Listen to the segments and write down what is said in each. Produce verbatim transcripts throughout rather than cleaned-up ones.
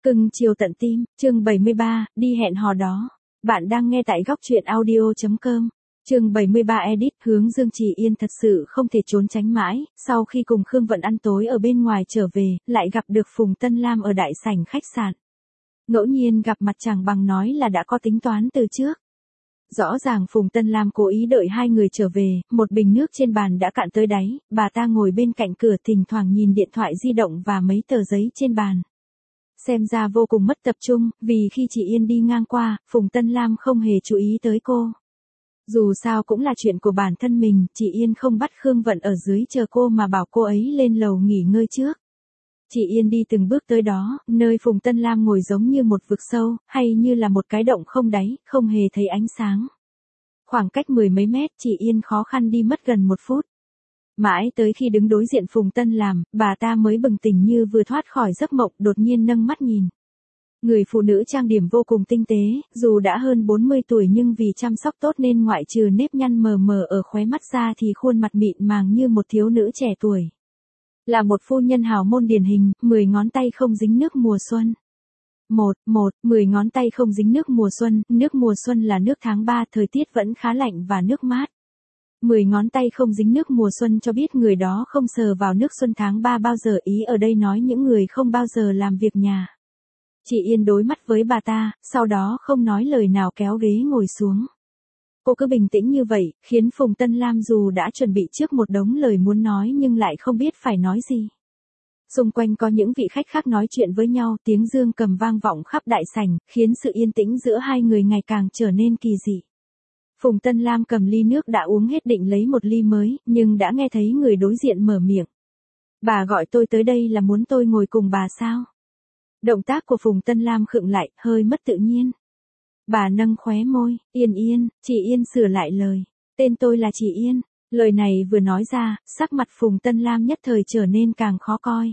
Cưng chiều tận tim, chương bảy mươi ba, đi hẹn hò đó. Bạn đang nghe tại góc truyện audio chấm com. Chương bảy mươi ba edit, hướng Dương Chỉ Yên thật sự không thể trốn tránh mãi, sau khi cùng Khương Vận ăn tối ở bên ngoài trở về, lại gặp được Phùng Tân Lam ở đại sảnh khách sạn. Ngẫu nhiên gặp mặt chẳng bằng nói là đã có tính toán từ trước. Rõ ràng Phùng Tân Lam cố ý đợi hai người trở về, một bình nước trên bàn đã cạn tới đáy, bà ta ngồi bên cạnh cửa thỉnh thoảng nhìn điện thoại di động và mấy tờ giấy trên bàn. Xem ra vô cùng mất tập trung, vì khi chị Yên đi ngang qua, Phùng Tân Lam không hề chú ý tới cô. Dù sao cũng là chuyện của bản thân mình, chị Yên không bắt Khương Vận ở dưới chờ cô mà bảo cô ấy lên lầu nghỉ ngơi trước. Chị Yên đi từng bước tới đó, nơi Phùng Tân Lam ngồi giống như một vực sâu, hay như là một cái động không đáy, không hề thấy ánh sáng. Khoảng cách mười mấy mét, chị Yên khó khăn đi mất gần một phút. Mãi tới khi đứng đối diện Phùng Tân Lam, bà ta mới bừng tỉnh như vừa thoát khỏi giấc mộng, đột nhiên nâng mắt nhìn. Người phụ nữ trang điểm vô cùng tinh tế, dù đã hơn bốn mươi tuổi nhưng vì chăm sóc tốt nên ngoại trừ nếp nhăn mờ mờ ở khóe mắt ra thì khuôn mặt mịn màng như một thiếu nữ trẻ tuổi. Là một phu nhân hào môn điển hình, mười ngón tay không dính nước mùa xuân. Một, một, mười ngón tay không dính nước mùa xuân, nước mùa xuân là nước tháng ba, thời tiết vẫn khá lạnh và nước mát. Mười ngón tay không dính nước mùa xuân cho biết người đó không sờ vào nước xuân tháng ba bao giờ, ý ở đây nói những người không bao giờ làm việc nhà. Chị Yên đối mắt với bà ta, sau đó không nói lời nào kéo ghế ngồi xuống. Cô cứ bình tĩnh như vậy, khiến Phùng Tân Lam dù đã chuẩn bị trước một đống lời muốn nói nhưng lại không biết phải nói gì. Xung quanh có những vị khách khác nói chuyện với nhau, tiếng dương cầm vang vọng khắp đại sảnh, khiến sự yên tĩnh giữa hai người ngày càng trở nên kỳ dị. Phùng Tân Lam cầm ly nước đã uống hết định lấy một ly mới, nhưng đã nghe thấy người đối diện mở miệng. Bà gọi tôi tới đây là muốn tôi ngồi cùng bà sao? Động tác của Phùng Tân Lam khựng lại, hơi mất tự nhiên. Bà nâng khóe môi, Yên Yên, chị Yên sửa lại lời. Tên tôi là chị Yên. Lời này vừa nói ra, sắc mặt Phùng Tân Lam nhất thời trở nên càng khó coi.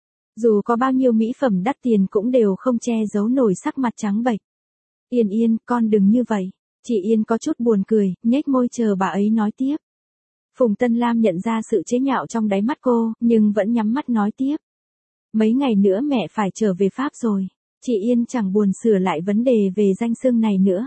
Dù có bao nhiêu mỹ phẩm đắt tiền cũng đều không che giấu nổi sắc mặt trắng bệch. Yên Yên, con đừng như vậy. Chị Yên có chút buồn cười, nhếch môi chờ bà ấy nói tiếp. Phùng Tân Lam nhận ra sự chế nhạo trong đáy mắt cô, nhưng vẫn nhắm mắt nói tiếp. Mấy ngày nữa mẹ phải trở về Pháp rồi. Chị Yên chẳng buồn sửa lại vấn đề về danh xưng này nữa.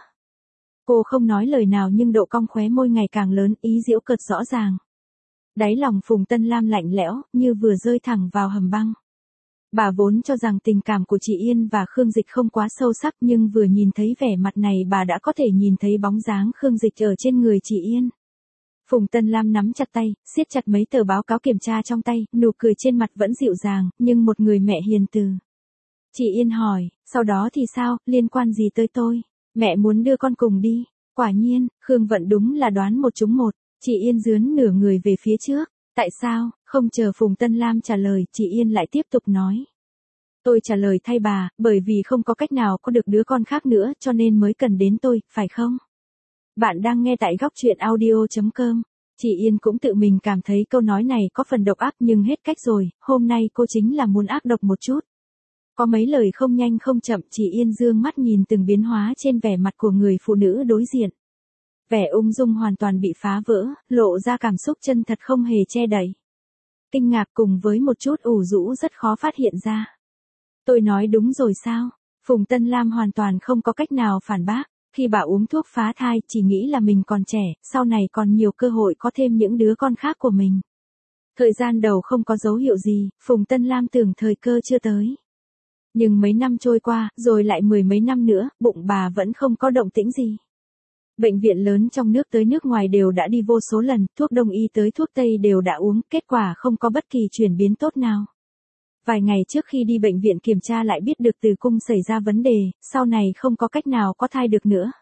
Cô không nói lời nào nhưng độ cong khóe môi ngày càng lớn, ý giễu cợt rõ ràng. Đáy lòng Phùng Tân Lam lạnh lẽo, như vừa rơi thẳng vào hầm băng. Bà vốn cho rằng tình cảm của chị Yên và Khương Dịch không quá sâu sắc, nhưng vừa nhìn thấy vẻ mặt này bà đã có thể nhìn thấy bóng dáng Khương Dịch ở trên người chị Yên. Phùng Tân Lam nắm chặt tay, siết chặt mấy tờ báo cáo kiểm tra trong tay, nụ cười trên mặt vẫn dịu dàng, nhưng một người mẹ hiền từ. Chị Yên hỏi, sau đó thì sao, liên quan gì tới tôi? Mẹ muốn đưa con cùng đi. Quả nhiên, Khương Vận đúng là đoán một trúng một. Chị Yên dướn nửa người về phía trước. Tại sao? Không chờ Phùng Tân Lam trả lời, chị Yên lại tiếp tục nói. Tôi trả lời thay bà, bởi vì không có cách nào có được đứa con khác nữa cho nên mới cần đến tôi, phải không? Bạn đang nghe tại góc truyện audio chấm com. Chị Yên cũng tự mình cảm thấy câu nói này có phần độc ác nhưng hết cách rồi, hôm nay cô chính là muốn ác độc một chút. Có mấy lời không nhanh không chậm, chị Yên dương mắt nhìn từng biến hóa trên vẻ mặt của người phụ nữ đối diện. Vẻ ung dung hoàn toàn bị phá vỡ, lộ ra cảm xúc chân thật không hề che đậy. Kinh ngạc cùng với một chút ủ rũ rất khó phát hiện ra. Tôi nói đúng rồi sao? Phùng Tân Lam hoàn toàn không có cách nào phản bác. Khi bà uống thuốc phá thai, chỉ nghĩ là mình còn trẻ, sau này còn nhiều cơ hội có thêm những đứa con khác của mình. Thời gian đầu không có dấu hiệu gì, Phùng Tân Lam tưởng thời cơ chưa tới. Nhưng mấy năm trôi qua, rồi lại mười mấy năm nữa, bụng bà vẫn không có động tĩnh gì. Bệnh viện lớn trong nước tới nước ngoài đều đã đi vô số lần, thuốc đông y tới thuốc tây đều đã uống, kết quả không có bất kỳ chuyển biến tốt nào. Vài ngày trước khi đi bệnh viện kiểm tra lại biết được tử cung xảy ra vấn đề, sau này không có cách nào có thai được nữa.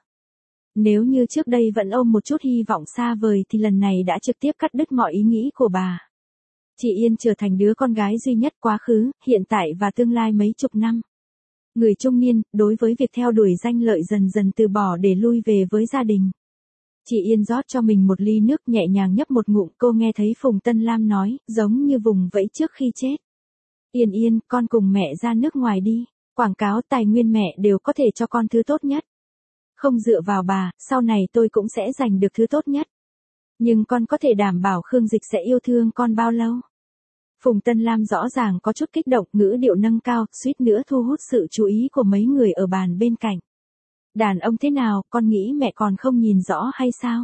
Nếu như trước đây vẫn ôm một chút hy vọng xa vời thì lần này đã trực tiếp cắt đứt mọi ý nghĩ của bà. Chị Yên trở thành đứa con gái duy nhất quá khứ, hiện tại và tương lai mấy chục năm. Người trung niên, đối với việc theo đuổi danh lợi dần dần từ bỏ để lui về với gia đình. Chị Yên rót cho mình một ly nước nhẹ nhàng nhấp một ngụm, cô nghe thấy Phùng Tân Lam nói, giống như vùng vẫy trước khi chết. Yên Yên, con cùng mẹ ra nước ngoài đi, quảng cáo tài nguyên mẹ đều có thể cho con thứ tốt nhất. Không dựa vào bà, sau này tôi cũng sẽ giành được thứ tốt nhất. Nhưng con có thể đảm bảo Khương Dịch sẽ yêu thương con bao lâu? Phùng Tân Lam rõ ràng có chút kích động, ngữ điệu nâng cao, suýt nữa thu hút sự chú ý của mấy người ở bàn bên cạnh. Đàn ông thế nào, con nghĩ mẹ còn không nhìn rõ hay sao?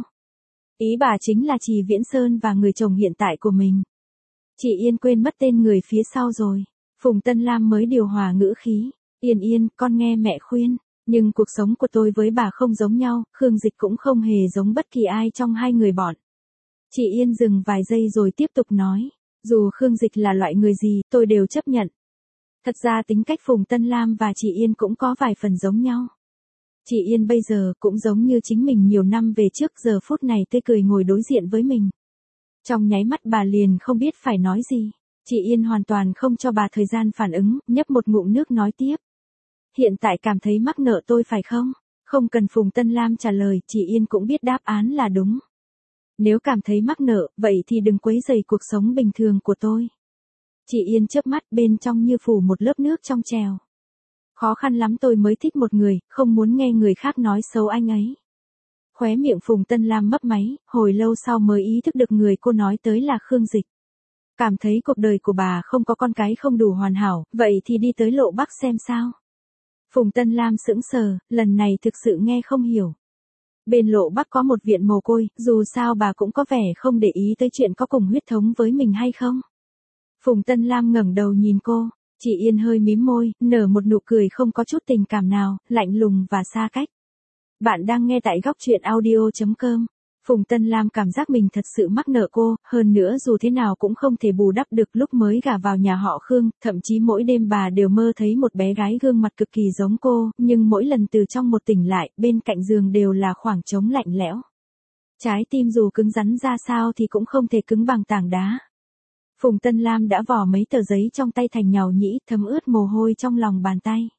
Ý bà chính là Trì Viễn Sơn và người chồng hiện tại của mình. Chị Yên quên mất tên người phía sau rồi. Phùng Tân Lam mới điều hòa ngữ khí. Yên Yên, con nghe mẹ khuyên. Nhưng cuộc sống của tôi với bà không giống nhau, Khương Dịch cũng không hề giống bất kỳ ai trong hai người bọn. Chị Yên dừng vài giây rồi tiếp tục nói. Dù Khương Dịch là loại người gì, tôi đều chấp nhận. Thật ra tính cách Phùng Tân Lam và chị Yên cũng có vài phần giống nhau. Chị Yên bây giờ cũng giống như chính mình nhiều năm về trước, giờ phút này tươi cười ngồi đối diện với mình. Trong nháy mắt bà liền không biết phải nói gì. Chị Yên hoàn toàn không cho bà thời gian phản ứng, nhấp một ngụm nước nói tiếp. Hiện tại cảm thấy mắc nợ tôi phải không? Không cần Phùng Tân Lam trả lời, chị Yên cũng biết đáp án là đúng. Nếu cảm thấy mắc nợ, vậy thì đừng quấy rầy cuộc sống bình thường của tôi. Chị Yên chớp mắt, bên trong như phủ một lớp nước trong trèo. Khó khăn lắm tôi mới thích một người, không muốn nghe người khác nói xấu anh ấy. Khóe miệng Phùng Tân Lam mấp máy, hồi lâu sau mới ý thức được người cô nói tới là Khương Dịch. Cảm thấy cuộc đời của bà không có con cái không đủ hoàn hảo, vậy thì đi tới Lộ Bắc xem sao. Phùng Tân Lam sững sờ, lần này thực sự nghe không hiểu. Bên Lộ Bắc có một viện mồ côi, dù sao bà cũng có vẻ không để ý tới chuyện có cùng huyết thống với mình hay không. Phùng Tân Lam ngẩng đầu nhìn cô, chị Yên hơi mím môi, nở một nụ cười không có chút tình cảm nào, lạnh lùng và xa cách. Bạn đang nghe tại góc truyện audio chấm com. Phùng Tân Lam cảm giác mình thật sự mắc nợ cô, hơn nữa dù thế nào cũng không thể bù đắp được lúc mới gả vào nhà họ Khương, thậm chí mỗi đêm bà đều mơ thấy một bé gái gương mặt cực kỳ giống cô, nhưng mỗi lần từ trong một tỉnh lại, bên cạnh giường đều là khoảng trống lạnh lẽo. Trái tim dù cứng rắn ra sao thì cũng không thể cứng bằng tảng đá. Phùng Tân Lam đã vò mấy tờ giấy trong tay thành nhàu nhĩ, thấm ướt mồ hôi trong lòng bàn tay.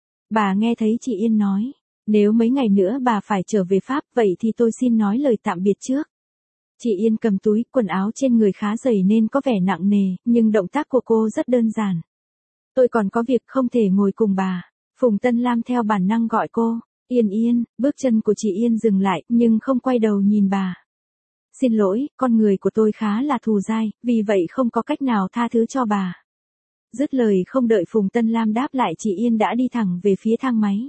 Bà nghe thấy chị Yên nói. Nếu mấy ngày nữa bà phải trở về Pháp, vậy thì tôi xin nói lời tạm biệt trước. Chị Yên cầm túi, quần áo trên người khá dày nên có vẻ nặng nề, nhưng động tác của cô rất đơn giản. Tôi còn có việc không thể ngồi cùng bà. Phùng Tân Lam theo bản năng gọi cô. Yên Yên, bước chân của chị Yên dừng lại, nhưng không quay đầu nhìn bà. Xin lỗi, con người của tôi khá là thù dai, vì vậy không có cách nào tha thứ cho bà. Dứt lời không đợi Phùng Tân Lam đáp lại, chị Yên đã đi thẳng về phía thang máy.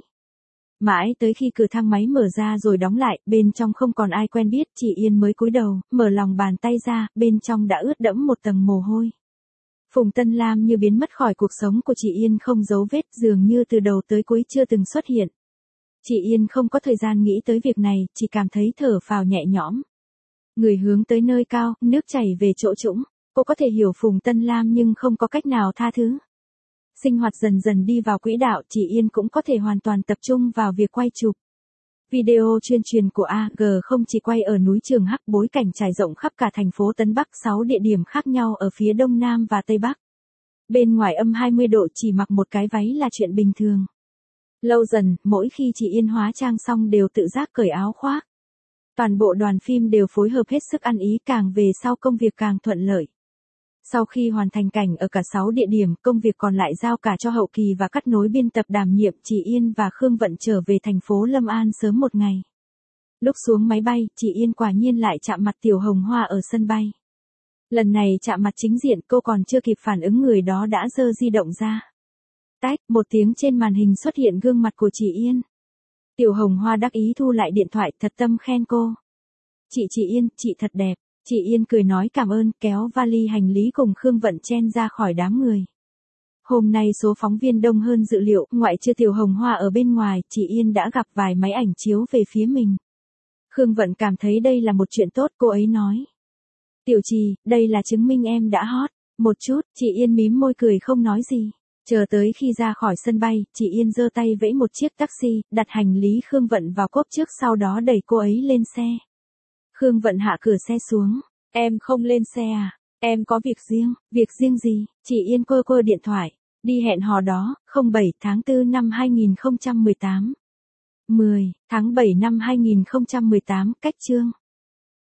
Mãi tới khi cửa thang máy mở ra rồi đóng lại, bên trong không còn ai quen biết, chị Yên mới cúi đầu, mở lòng bàn tay ra, bên trong đã ướt đẫm một tầng mồ hôi. Phùng Tân Lam như biến mất khỏi cuộc sống của chị Yên không dấu vết, dường như từ đầu tới cuối chưa từng xuất hiện. Chị Yên không có thời gian nghĩ tới việc này, chỉ cảm thấy thở phào nhẹ nhõm. Người hướng tới nơi cao, nước chảy về chỗ trũng. Cô có thể hiểu Phùng Tân Lam nhưng không có cách nào tha thứ. Sinh hoạt dần dần đi vào quỹ đạo, chị Yên cũng có thể hoàn toàn tập trung vào việc quay chụp. Video chuyên truyền của a giê không chỉ quay ở núi Trường Hắc, bối cảnh trải rộng khắp cả thành phố Tân Bắc, sáu địa điểm khác nhau ở phía Đông Nam và Tây Bắc. Bên ngoài âm hai mươi độ chỉ mặc một cái váy là chuyện bình thường. Lâu dần, mỗi khi chị Yên hóa trang xong đều tự giác cởi áo khoác. Toàn bộ đoàn phim đều phối hợp hết sức ăn ý, càng về sau công việc càng thuận lợi. Sau khi hoàn thành cảnh ở cả sáu địa điểm, công việc còn lại giao cả cho hậu kỳ và cắt nối biên tập đảm nhiệm. Chị Yên và Khương Vận trở về thành phố Lâm An sớm một ngày. Lúc xuống máy bay, chị Yên quả nhiên lại chạm mặt Tiểu Hồng Hoa ở sân bay. Lần này chạm mặt chính diện, cô còn chưa kịp phản ứng người đó đã giơ di động ra. Tách, một tiếng trên màn hình xuất hiện gương mặt của chị Yên. Tiểu Hồng Hoa đắc ý thu lại điện thoại, thật tâm khen cô. Chị chị Yên, chị thật đẹp. Chị Yên cười nói cảm ơn, kéo vali hành lý cùng Khương Vận chen ra khỏi đám người. Hôm nay số phóng viên đông hơn dự liệu, ngoại trừ Tiểu Hồng Hoa ở bên ngoài, chị Yên đã gặp vài máy ảnh chiếu về phía mình. Khương Vận cảm thấy đây là một chuyện tốt, cô ấy nói. Tiểu Trì, đây là chứng minh em đã hot. Một chút, chị Yên mím môi cười không nói gì. Chờ tới khi ra khỏi sân bay, chị Yên giơ tay vẫy một chiếc taxi, đặt hành lý Khương Vận vào cốp trước, sau đó đẩy cô ấy lên xe. Khương Vận hạ cửa xe xuống. Em không lên xe à? Em có việc riêng. Việc riêng gì? Chị Yên quơ quơ điện thoại. Đi hẹn hò đó, không bảy tháng tư năm hai nghìn không trăm mười tám. mười tháng bảy năm hai nghìn không trăm mười tám, cách chương.